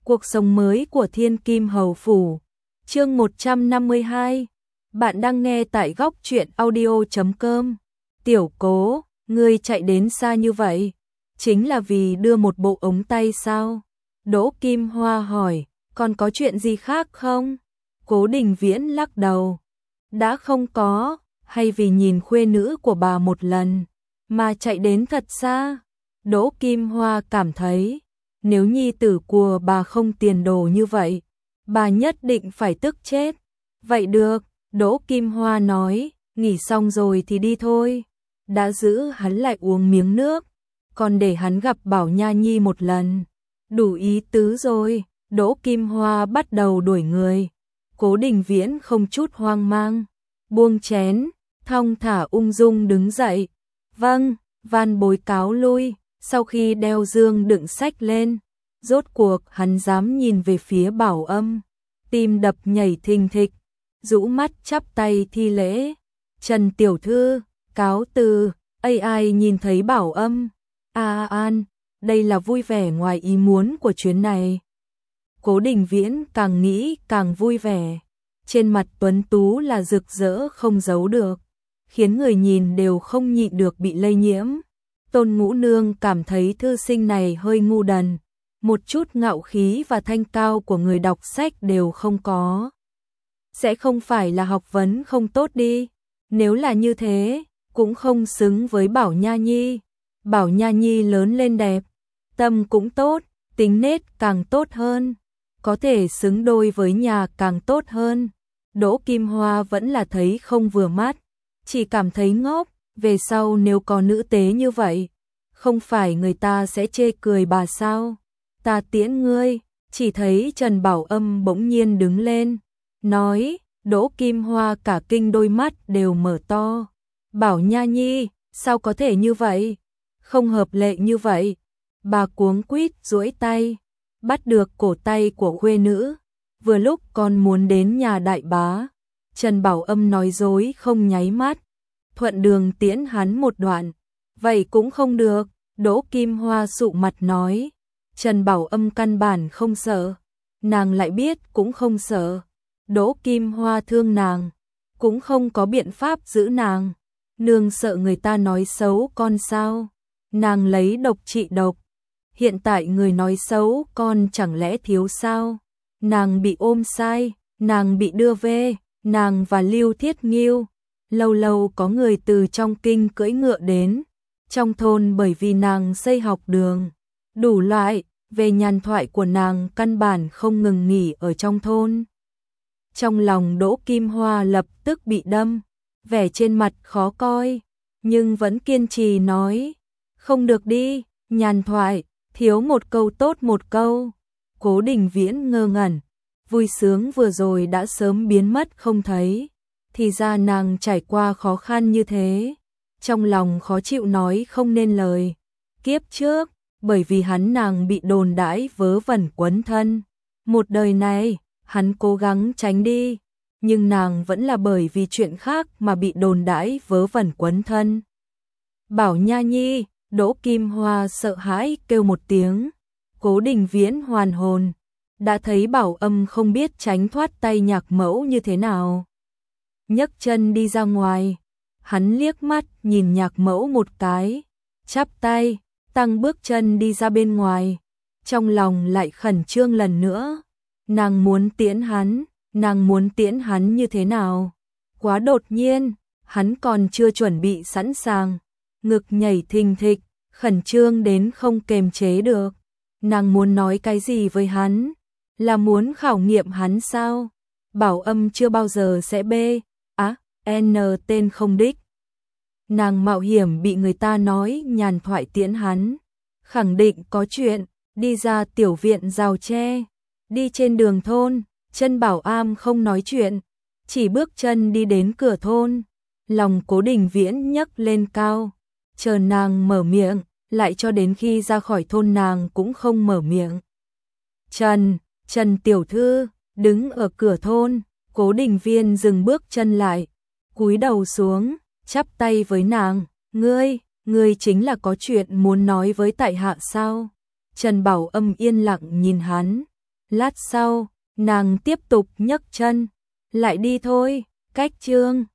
Cuộc sống mới của Thiên Kim Hầu Phủ. Chương 152. Bạn đang nghe tại góc truyện audio.com. Tiểu Cố, ngươi chạy đến xa như vậy, chính là vì đưa một bộ ống tay sao? Đỗ Kim Hoa hỏi, còn có chuyện gì khác không? Cố Đình Viễn lắc đầu. Đã không có, hay vì nhìn khuê nữ của bà một lần, mà chạy đến thật xa? Đỗ Kim Hoa cảm thấy, nếu nhi tử của bà không tiền đồ như vậy, bà nhất định phải tức chết. Vậy được, Đỗ Kim Hoa nói, nghỉ xong rồi thì đi thôi. Đã giữ hắn lại uống miếng nước, còn để hắn gặp Bảo Nha Nhi một lần. Đủ ý tứ rồi, Đỗ Kim Hoa bắt đầu đuổi người. Cố Đình Viễn không chút hoang mang, buông chén, thong thả ung dung đứng dậy. Vâng, van bối cáo lui. Sau khi đeo dương đựng sách lên, rốt cuộc hắn dám nhìn về phía Bảo Âm, tim đập nhảy thình thịch, rũ mắt chắp tay thi lễ. Trần tiểu thư, cáo từ. Ai nhìn thấy Bảo Âm, an, đây là vui vẻ ngoài ý muốn của chuyến này. Cố Đình Viễn càng nghĩ càng vui vẻ, trên mặt tuấn tú là rực rỡ không giấu được, khiến người nhìn đều không nhịn được bị lây nhiễm. Tôn Ngũ Nương cảm thấy thư sinh này hơi ngu đần, một chút ngạo khí và thanh cao của người đọc sách đều không có. Sẽ không phải là học vấn không tốt đi, nếu là như thế, cũng không xứng với Bảo Nha Nhi. Bảo Nha Nhi lớn lên đẹp, tâm cũng tốt, tính nết càng tốt hơn, có thể xứng đôi với nhà càng tốt hơn. Đỗ Kim Hoa vẫn là thấy không vừa mắt, chỉ cảm thấy ngốc. Về sau nếu có nữ tế như vậy, không phải người ta sẽ chê cười bà sao? Ta tiễn ngươi. Chỉ thấy Trần Bảo Âm bỗng nhiên đứng lên, nói. Đỗ Kim Hoa cả kinh, đôi mắt đều mở to. Bảo Nha Nhi, sao có thể như vậy? Không hợp lệ như vậy. Bà cuống quýt duỗi tay, bắt được cổ tay của khuê nữ. Vừa lúc con muốn đến nhà đại bá, Trần Bảo Âm nói dối không nháy mắt, thuận đường tiễn hắn một đoạn. Vậy cũng không được, Đỗ Kim Hoa sụ mặt nói. Trần Bảo Âm căn bản không sợ, nàng lại biết cũng không sợ. Đỗ Kim Hoa thương nàng, cũng không có biện pháp giữ nàng. Nương sợ người ta nói xấu con sao? Nàng lấy độc trị độc, hiện tại người nói xấu con chẳng lẽ thiếu sao? Nàng bị ôm sai, nàng bị đưa về, nàng và Lưu Thiết Nghiêu. Lâu lâu có người từ trong kinh cưỡi ngựa đến trong thôn, bởi vì nàng xây học đường. Đủ loại, về nhàn thoại của nàng căn bản không ngừng nghỉ ở trong thôn. Trong lòng Đỗ Kim Hoa lập tức bị đâm, vẻ trên mặt khó coi, nhưng vẫn kiên trì nói. Không được đi, nhàn thoại, thiếu một câu tốt một câu. Cố Đình Viễn ngơ ngẩn, vui sướng vừa rồi đã sớm biến mất không thấy. Thì ra nàng trải qua khó khăn như thế, trong lòng khó chịu nói không nên lời. Kiếp trước, bởi vì hắn nàng bị đồn đãi vớ vẩn quấn thân. Một đời này, hắn cố gắng tránh đi, nhưng nàng vẫn là bởi vì chuyện khác mà bị đồn đãi vớ vẩn quấn thân. Bảo Nha Nhi, Đỗ Kim Hoa sợ hãi kêu một tiếng. Cố Đình Viễn hoàn hồn, đã thấy Bảo Âm không biết tránh thoát tay nhạc mẫu như thế nào. Nhấc chân đi ra ngoài, hắn liếc mắt nhìn nhạc mẫu một cái, chắp tay, tăng bước chân đi ra bên ngoài. Trong lòng lại khẩn trương lần nữa. Nàng muốn tiễn hắn như thế nào? Quá đột nhiên, hắn còn chưa chuẩn bị sẵn sàng, ngực nhảy thình thịch, khẩn trương đến không kềm chế được. Nàng muốn nói cái gì với hắn? Là muốn khảo nghiệm hắn sao? Bảo Âm chưa bao giờ sẽ n tên không đích. Nàng mạo hiểm bị người ta nói nhàn thoại tiễn hắn, khẳng định có chuyện. Đi ra tiểu viện rào tre, đi trên đường thôn, chân Bảo Am không nói chuyện, chỉ bước chân đi đến cửa thôn. Lòng Cố Đình Viễn nhấc lên cao, chờ nàng mở miệng, lại cho đến khi ra khỏi thôn nàng cũng không mở miệng. Trần tiểu thư, đứng ở cửa thôn. Cố Đình Viễn dừng bước chân lại, cúi đầu xuống, chắp tay với nàng. Ngươi chính là có chuyện muốn nói với tại hạ sao? Trần Bảo Âm yên lặng nhìn hắn, Lát sau, nàng tiếp tục nhấc chân, lại đi thôi, cách chương